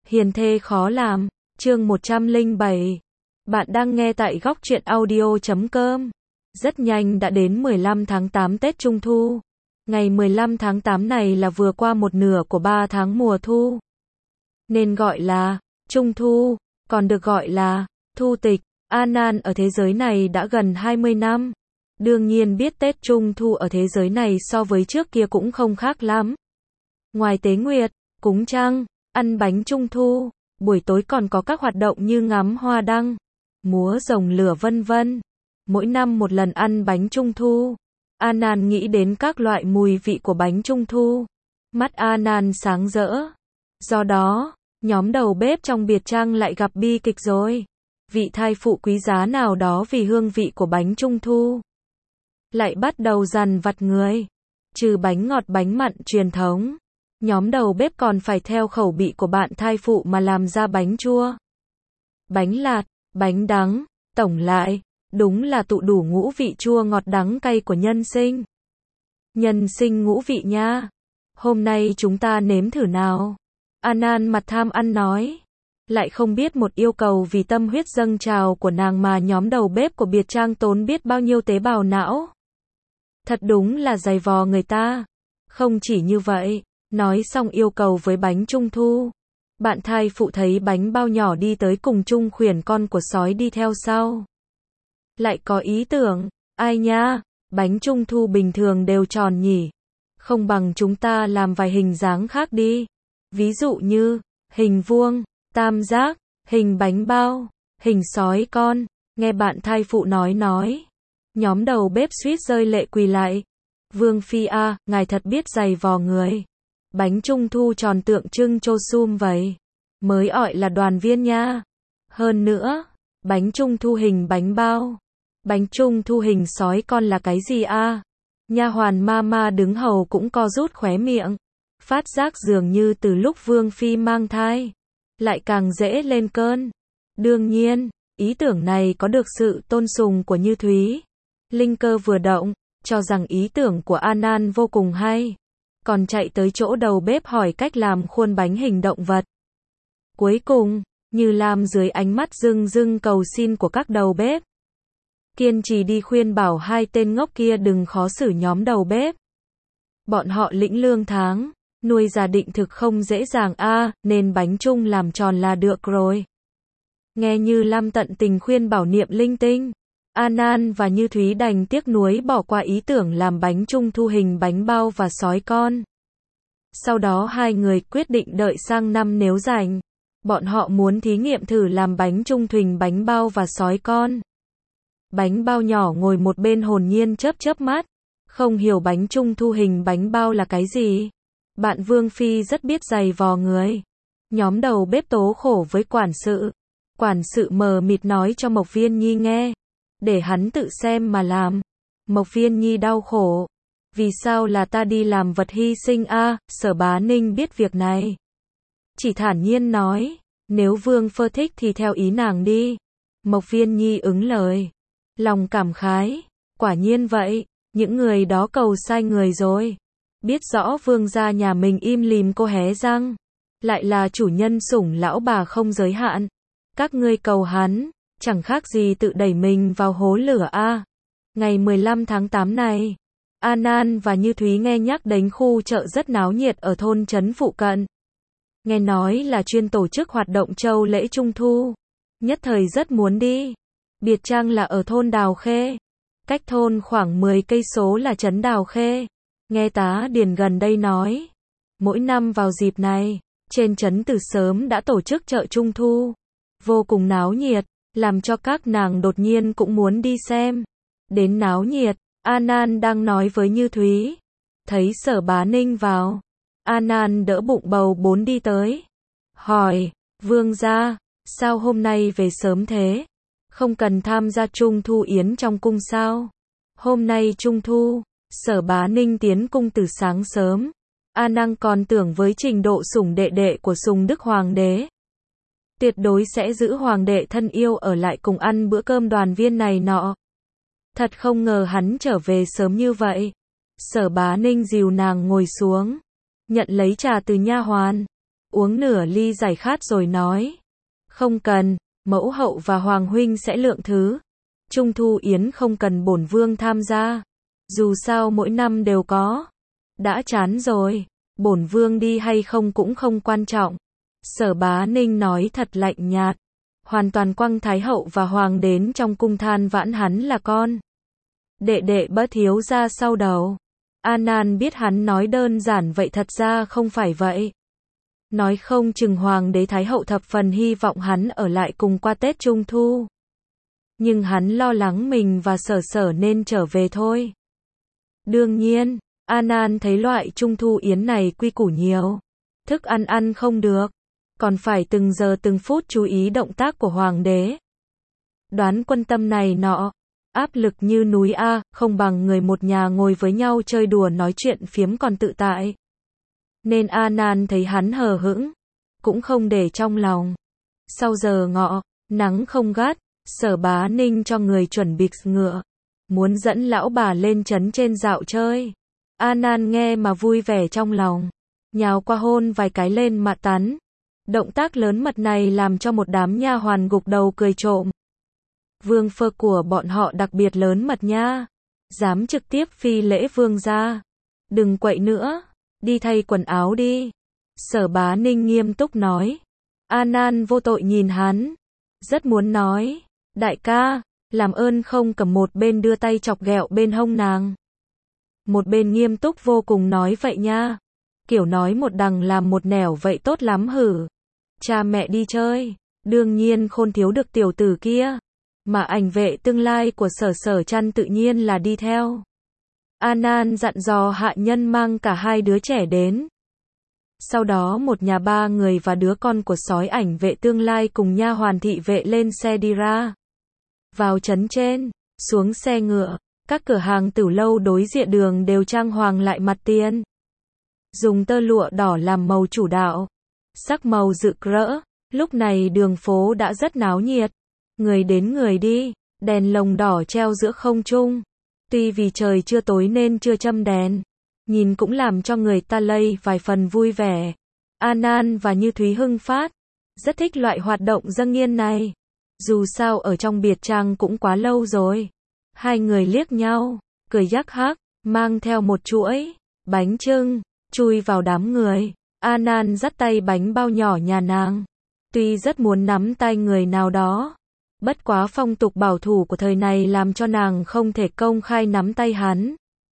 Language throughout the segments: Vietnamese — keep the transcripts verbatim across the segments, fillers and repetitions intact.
Hiền thê khó làm, chương một trăm lẻ bảy. Bạn đang nghe tại góc truyện audio chấm com. Rất nhanh đã đến mười lăm tháng tám Tết Trung Thu. Ngày mười lăm tháng tám này là vừa qua một nửa của ba tháng mùa thu. Nên gọi là Trung Thu, còn được gọi là Thu Tịch. An An ở thế giới này đã gần hai mươi năm. Đương nhiên biết Tết Trung Thu ở thế giới này so với trước kia cũng không khác lắm. Ngoài tế nguyệt, cúng trăng, ăn bánh Trung Thu, buổi tối còn có các hoạt động như ngắm hoa đăng, múa rồng lửa vân vân. Mỗi năm một lần ăn bánh Trung Thu, An An nghĩ đến các loại mùi vị của bánh Trung Thu. Mắt An An sáng rỡ. Do đó, nhóm đầu bếp trong biệt trang lại gặp bi kịch rồi. Vị thai phụ quý giá nào đó vì hương vị của bánh Trung Thu lại bắt đầu dằn vặt người. Trừ bánh ngọt bánh mặn truyền thống, nhóm đầu bếp còn phải theo khẩu vị của bạn thai phụ mà làm ra bánh chua, bánh lạt, bánh đắng. Tổng lại, đúng là tụ đủ ngũ vị chua ngọt đắng cay của nhân sinh. Nhân sinh ngũ vị nha. Hôm nay chúng ta nếm thử nào. An An mặt tham ăn nói. Lại không biết một yêu cầu vì tâm huyết dâng trào của nàng mà nhóm đầu bếp của biệt trang tốn biết bao nhiêu tế bào não. Thật đúng là dày vò người ta. Không chỉ như vậy, nói xong yêu cầu với bánh Trung Thu, bạn thai phụ thấy bánh bao nhỏ đi tới cùng chung khuyển con của sói đi theo sau. Lại có ý tưởng, ai nha, bánh Trung Thu bình thường đều tròn nhỉ. Không bằng chúng ta làm vài hình dáng khác đi. Ví dụ như, hình vuông, tam giác, hình bánh bao, hình sói con. Nghe bạn thai phụ nói nói, nhóm đầu bếp suýt rơi lệ quỳ lại. Vương phi a, ngài thật biết dày vò người. Bánh Trung Thu tròn tượng trưng cho sum vậy. Mới gọi là đoàn viên nha. Hơn nữa, bánh Trung Thu hình bánh bao, bánh Trung Thu hình sói con là cái gì a? Nha hoàn mama đứng hầu cũng co rút khóe miệng. Phát giác dường như từ lúc Vương phi mang thai, lại càng dễ lên cơn. Đương nhiên, ý tưởng này có được sự tôn sùng của Như Thúy. Linh cơ vừa động, cho rằng ý tưởng của An An vô cùng hay. Còn chạy tới chỗ đầu bếp hỏi cách làm khuôn bánh hình động vật. Cuối cùng, Như Lam dưới ánh mắt rưng rưng cầu xin của các đầu bếp, kiên trì đi khuyên bảo hai tên ngốc kia đừng khó xử nhóm đầu bếp. Bọn họ lĩnh lương tháng, nuôi gia định thực không dễ dàng a, nên bánh trung làm tròn là được rồi. Nghe Như Lam tận tình khuyên bảo niệm linh tinh, An An và Như Thúy đành tiếc nuối bỏ qua ý tưởng làm bánh Trung Thu hình bánh bao và sói con. Sau đó hai người quyết định đợi sang năm nếu rảnh, bọn họ muốn thí nghiệm thử làm bánh Trung Thu hình bánh bao và sói con. Bánh bao nhỏ ngồi một bên hồn nhiên chớp chớp mắt, không hiểu bánh Trung Thu hình bánh bao là cái gì. Bạn Vương phi rất biết dày vò người. Nhóm đầu bếp tố khổ với quản sự. Quản sự mờ mịt nói cho Mộc Viên Nhi nghe, để hắn tự xem mà làm. Mộc Viên Nhi đau khổ. Vì sao là ta đi làm vật hy sinh a? Sở Bá Ninh biết việc này, chỉ thản nhiên nói, nếu Vương Phơ thích thì theo ý nàng đi. Mộc Viên Nhi ứng lời, lòng cảm khái, quả nhiên vậy, những người đó cầu sai người rồi. Biết rõ Vương gia nhà mình im lìm cô hé răng, lại là chủ nhân sủng lão bà không giới hạn. Các ngươi cầu hắn, chẳng khác gì tự đẩy mình vào hố lửa a. Ngày mười lăm tháng tám này, An An và Như Thúy nghe nhắc đến khu chợ rất náo nhiệt ở thôn trấn phụ cận. Nghe nói là chuyên tổ chức hoạt động châu lễ Trung Thu. Nhất thời rất muốn đi. Biệt trang là ở thôn Đào Khê. Cách thôn khoảng mười cây số là trấn Đào Khê. Nghe tá điền gần đây nói, mỗi năm vào dịp này, trên trấn từ sớm đã tổ chức chợ Trung Thu. Vô cùng náo nhiệt, làm cho các nàng đột nhiên cũng muốn đi xem. Đến náo nhiệt, An An đang nói với Như Thúy. Thấy Sở Bá Ninh vào, An An đỡ bụng bầu bốn đi tới. Hỏi, Vương gia, sao hôm nay về sớm thế? Không cần tham gia Trung Thu Yến trong cung sao? Hôm nay Trung Thu, Sở Bá Ninh tiến cung từ sáng sớm. An An còn tưởng với trình độ sủng đệ đệ của Sùng Đức Hoàng đế, tuyệt đối sẽ giữ hoàng đệ thân yêu ở lại cùng ăn bữa cơm đoàn viên này nọ. Thật không ngờ hắn trở về sớm như vậy. Sở Bá Ninh dìu nàng ngồi xuống, nhận lấy trà từ nha hoàn. uống nửa ly giải khát rồi nói. Không cần, mẫu hậu và hoàng huynh sẽ lượng thứ. Trung thu yến không cần bổn vương tham gia. Dù sao mỗi năm đều có. Đã chán rồi, bổn vương đi hay không cũng không quan trọng. Sở Bá Ninh nói thật lạnh nhạt. Hoàn toàn quăng Thái hậu và hoàng đến trong cung than vãn hắn là con đệ đệ bất hiếu ra sau đầu. An An biết hắn nói đơn giản vậy thật ra không phải vậy. Nói không chừng hoàng đế Thái hậu thập phần hy vọng hắn ở lại cùng qua Tết Trung Thu. Nhưng hắn lo lắng mình và Sở Sở nên trở về thôi. Đương nhiên, An An thấy loại Trung Thu yến này quy củ nhiều. Thức ăn ăn không được. Còn phải từng giờ từng phút chú ý động tác của hoàng đế. Đoán quân tâm này nọ. Áp lực như núi A, không bằng người một nhà ngồi với nhau chơi đùa nói chuyện phiếm còn tự tại. Nên An An thấy hắn hờ hững. Cũng không để trong lòng. Sau giờ ngọ, nắng không gắt, Sở Bá Ninh cho người chuẩn bị ngựa. Muốn dẫn lão bà lên trấn trên dạo chơi. An An nghe mà vui vẻ trong lòng. Nhào qua hôn vài cái lên mặt tắn. Động tác lớn mật này làm cho một đám nha hoàn gục đầu cười trộm. Vương phơ của bọn họ đặc biệt lớn mật nha. Dám trực tiếp phi lễ vương gia. Đừng quậy nữa. Đi thay quần áo đi. Sở Bá Ninh nghiêm túc nói. An An vô tội nhìn hắn. Rất muốn nói. Đại ca, làm ơn không cầm một bên đưa tay chọc ghẹo bên hông nàng. Một bên nghiêm túc vô cùng nói vậy nha. Kiểu nói một đằng làm một nẻo vậy tốt lắm hử. Cha mẹ đi chơi, đương nhiên khôn thiếu được tiểu tử kia. Mà ảnh vệ tương lai của Sở Sở Trăn tự nhiên là đi theo. An An dặn dò hạ nhân mang cả hai đứa trẻ đến. Sau đó một nhà ba người và đứa con của sói ảnh vệ tương lai cùng nha hoàn thị vệ lên xe đi ra. Vào trấn trên, xuống xe ngựa, các cửa hàng tửu lâu đối diện đường đều trang hoàng lại mặt tiền. Dùng tơ lụa đỏ làm màu chủ đạo. Sắc màu rực rỡ, lúc này đường phố đã rất náo nhiệt. Người đến người đi, đèn lồng đỏ treo giữa không trung. Tuy vì trời chưa tối nên chưa châm đèn. Nhìn cũng làm cho người ta lây vài phần vui vẻ. An An và Như Thúy hưng phát. Rất thích loại hoạt động dâng nghiên này. Dù sao ở trong biệt trang cũng quá lâu rồi. Hai người liếc nhau, cười yắc hắc, mang theo một chuỗi bánh chưng, chui vào đám người. An An dắt tay bánh bao nhỏ nhà nàng. Tuy rất muốn nắm tay người nào đó. Bất quá phong tục bảo thủ của thời này làm cho nàng không thể công khai nắm tay hắn.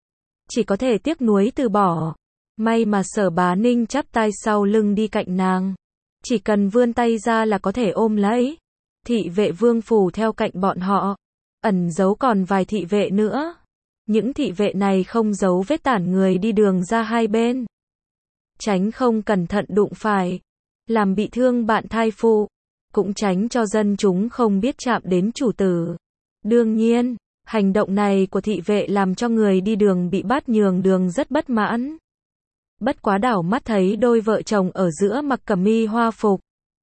Chỉ có thể tiếc nuối từ bỏ. May mà Sở Bá Ninh chắp tay sau lưng đi cạnh nàng. Chỉ cần vươn tay ra là có thể ôm lấy. Thị vệ vương phủ theo cạnh bọn họ. Ẩn giấu còn vài thị vệ nữa. Những thị vệ này không giấu vết tản người đi đường ra hai bên. Tránh không cẩn thận đụng phải. Làm bị thương bạn thai phụ. Cũng tránh cho dân chúng không biết chạm đến chủ tử. Đương nhiên, hành động này của thị vệ làm cho người đi đường bị bắt nhường đường rất bất mãn. Bất quá đảo mắt thấy đôi vợ chồng ở giữa mặc cẩm y hoa phục.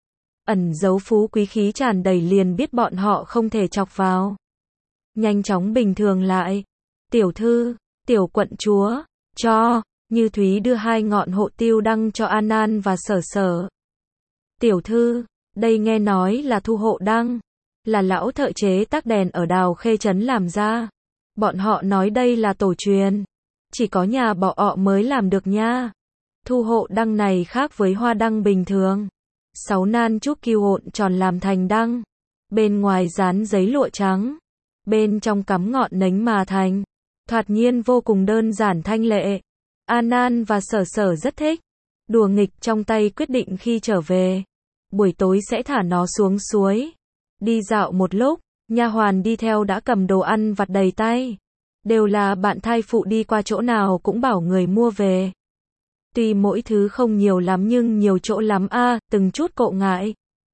Ẩn giấu phú quý khí tràn đầy liền biết bọn họ không thể chọc vào. Nhanh chóng bình thường lại. Tiểu thư, tiểu quận chúa, cho, Như Thúy đưa hai ngọn hộ tiêu đăng cho An An và Sở Sở. Tiểu thư, đây nghe nói là thu hộ đăng. Là lão thợ chế tác đèn ở Đào Khê Trấn làm ra. Bọn họ nói đây là tổ truyền. Chỉ có nhà bọn họ mới làm được nha. Thu hộ đăng này khác với hoa đăng bình thường. Sáu nan trúc kiêu ộn tròn làm thành đăng. Bên ngoài dán giấy lụa trắng. Bên trong cắm ngọn nến mà thành. Thoạt nhiên vô cùng đơn giản thanh lệ. An An và Sở Sở rất thích. Đùa nghịch trong tay quyết định khi trở về. Buổi tối sẽ thả nó xuống suối. Đi dạo một lúc, nha hoàn đi theo đã cầm đồ ăn vặt đầy tay. Đều là bạn thai phụ đi qua chỗ nào cũng bảo người mua về. Tuy mỗi thứ không nhiều lắm nhưng nhiều chỗ lắm a, à, từng chút cộ ngại.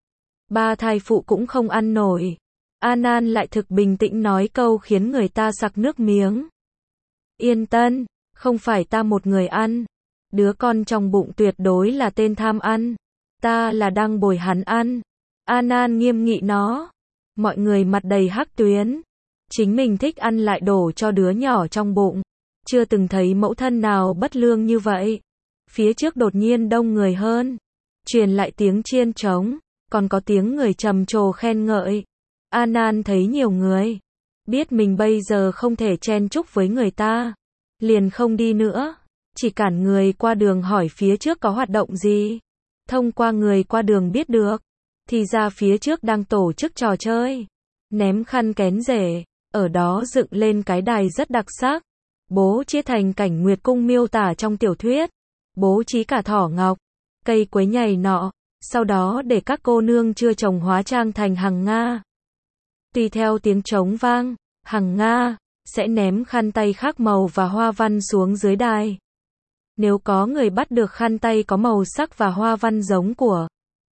Ba thai phụ cũng không ăn nổi. An An lại thực bình tĩnh nói câu khiến người ta sặc nước miếng. Yên tâm, không phải ta một người ăn. Đứa con trong bụng tuyệt đối là tên tham ăn. Ta là đang bồi hắn ăn. An An nghiêm nghị nó. Mọi người mặt đầy hắc tuyến. Chính mình thích ăn lại đổ cho đứa nhỏ trong bụng. Chưa từng thấy mẫu thân nào bất lương như vậy. Phía trước đột nhiên đông người hơn. truyền lại tiếng chiên trống, còn có tiếng người trầm trồ khen ngợi. An An thấy nhiều người, biết mình bây giờ không thể chen chúc với người ta, liền không đi nữa, chỉ cản người qua đường hỏi phía trước có hoạt động gì. Thông qua người qua đường biết được, thì ra phía trước đang tổ chức trò chơi, ném khăn kén rể, ở đó dựng lên cái đài rất đặc sắc, bố chia thành cảnh Nguyệt Cung miêu tả trong tiểu thuyết, bố trí cả thỏ ngọc, cây quế nhảy nọ, sau đó để các cô nương chưa chồng hóa trang thành hằng Nga. Tùy theo tiếng trống vang, hằng Nga sẽ ném khăn tay khác màu và hoa văn xuống dưới đài. Nếu có người bắt được khăn tay có màu sắc và hoa văn giống của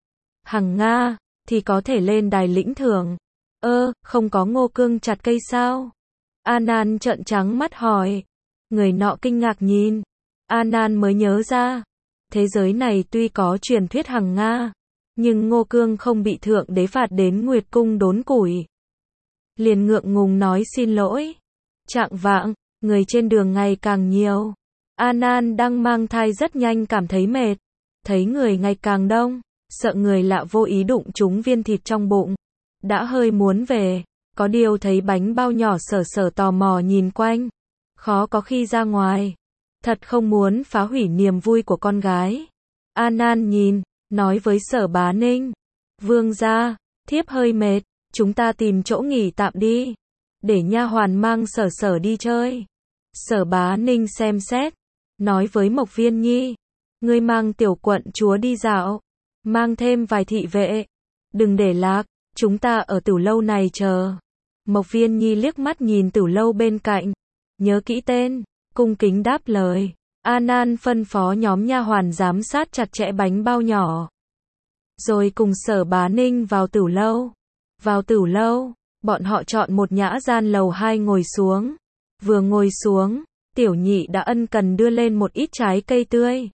hằng Nga, thì có thể lên đài lĩnh thưởng. Ơ, không có Ngô Cương chặt cây sao? An An trợn trắng mắt hỏi. Người nọ kinh ngạc nhìn. An An mới nhớ ra. Thế giới này tuy có truyền thuyết hằng Nga, nhưng Ngô Cương không bị thượng đế phạt đến Nguyệt Cung đốn củi. Liền ngượng ngùng nói xin lỗi. Chạng vạng, người trên đường ngày càng nhiều. An An đang mang thai rất nhanh cảm thấy mệt. Thấy người ngày càng đông, sợ người lạ vô ý đụng trúng viên thịt trong bụng. Đã hơi muốn về, có điều thấy bánh bao nhỏ sở sở tò mò nhìn quanh. Khó có khi ra ngoài. Thật không muốn phá hủy niềm vui của con gái. An An nhìn, nói với Sở Bá Ninh. Vương gia, thiếp hơi mệt, chúng ta tìm chỗ nghỉ tạm đi. Để nha hoàn mang sở sở đi chơi. Sở Bá Ninh xem xét, nói với Mộc Viên Nhi. Ngươi mang tiểu quận chúa đi dạo. Mang thêm vài thị vệ. Đừng để lạc, chúng ta ở tửu lâu này chờ. Mộc Viên Nhi liếc mắt nhìn tửu lâu bên cạnh. Nhớ kỹ tên, cung kính đáp lời. An An phân phó nhóm nha hoàn giám sát chặt chẽ bánh bao nhỏ. Rồi cùng Sở Bá Ninh vào tửu lâu. Vào tửu lâu, bọn họ chọn một nhã gian lầu hai ngồi xuống. Vừa ngồi xuống, tiểu nhị đã ân cần đưa lên một ít trái cây tươi.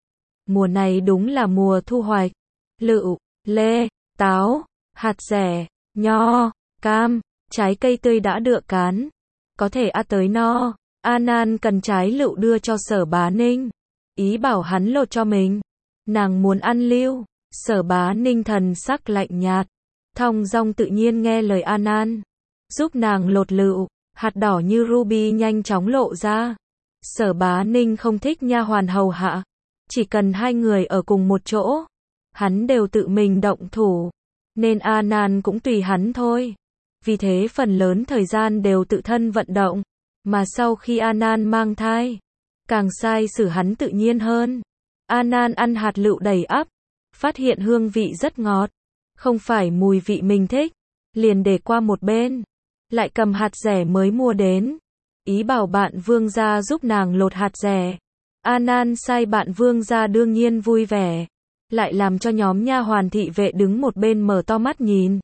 Mùa này đúng là mùa thu hoạch. Lựu, lê, táo, hạt dẻ, nho, cam, trái cây tươi đã đựa cán. Có thể ăn tới no. An An cần trái lựu đưa cho Sở Bá Ninh. Ý bảo hắn lột cho mình. Nàng muốn ăn lưu. Sở Bá Ninh thần sắc lạnh nhạt. Thong dong tự nhiên nghe lời An An. Giúp nàng lột lựu. Hạt đỏ như ruby nhanh chóng lộ ra. Sở Bá Ninh không thích nha hoàn hầu hạ. Chỉ cần hai người ở cùng một chỗ, hắn đều tự mình động thủ. Nên An An cũng tùy hắn thôi. Vì thế phần lớn thời gian đều tự thân vận động. Mà sau khi An An mang thai, càng sai xử hắn tự nhiên hơn. An An ăn hạt lựu đầy ắp, phát hiện hương vị rất ngọt. Không phải mùi vị mình thích, liền để qua một bên. Lại cầm hạt dẻ mới mua đến. Ý bảo bạn Vương gia giúp nàng lột hạt dẻ. An An sai bạn Vương gia đương nhiên vui vẻ. Lại làm cho nhóm nha hoàn thị vệ đứng một bên mở to mắt nhìn.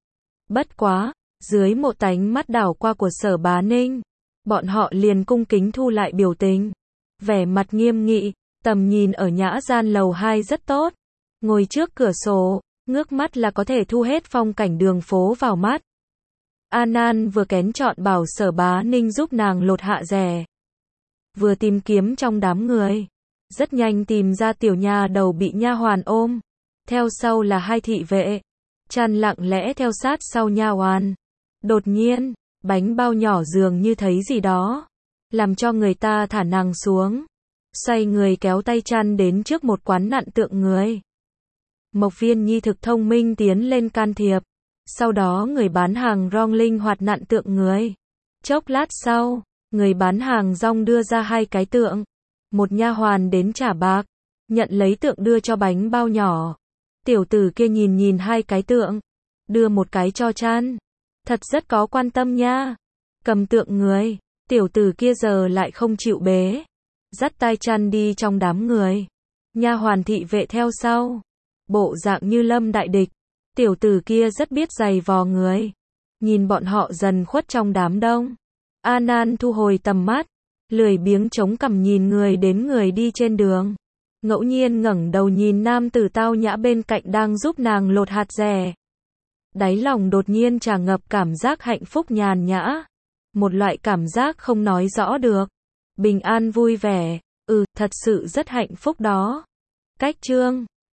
Bất quá, dưới một tánh mắt đảo qua của Sở Bá Ninh, bọn họ liền cung kính thu lại biểu tình. Vẻ mặt nghiêm nghị, tầm nhìn ở nhã gian lầu hai rất tốt. Ngồi trước cửa sổ, ngước mắt là có thể thu hết phong cảnh đường phố vào mắt. An An vừa kén chọn bảo Sở Bá Ninh giúp nàng lột hạ dẻ. Vừa tìm kiếm trong đám người. Rất nhanh tìm ra tiểu nha đầu bị nha hoàn ôm. Theo sau là hai thị vệ. Chăn lặng lẽ theo sát sau nha hoàn. Đột nhiên, bánh bao nhỏ dường như thấy gì đó. Làm cho người ta thả nàng xuống. Xoay người kéo tay chăn đến trước một quán nặn tượng người. Mộc Viên Nhi thực thông minh tiến lên can thiệp. Sau đó người bán hàng rong linh hoạt nặn tượng người. Chốc lát sau, người bán hàng rong đưa ra hai cái tượng. Một nha hoàn đến trả bạc. Nhận lấy tượng đưa cho bánh bao nhỏ. Tiểu tử kia nhìn nhìn hai cái tượng. Đưa một cái cho chăn. Thật rất có quan tâm nha. Cầm tượng người. Tiểu tử kia giờ lại không chịu bế. Dắt tay chăn đi trong đám người. Nha hoàn thị vệ theo sau. Bộ dạng như lâm đại địch. Tiểu tử kia rất biết giày vò người. Nhìn bọn họ dần khuất trong đám đông. An An thu hồi tầm mắt. Lười biếng chống cằm nhìn người đến người đi trên đường. Ngẫu nhiên ngẩng đầu nhìn nam tử tao nhã bên cạnh đang giúp nàng lột hạt dẻ. Đáy lòng đột nhiên tràn ngập cảm giác hạnh phúc nhàn nhã. Một loại cảm giác không nói rõ được. Bình an vui vẻ. Ừ, thật sự rất hạnh phúc đó. Cách chương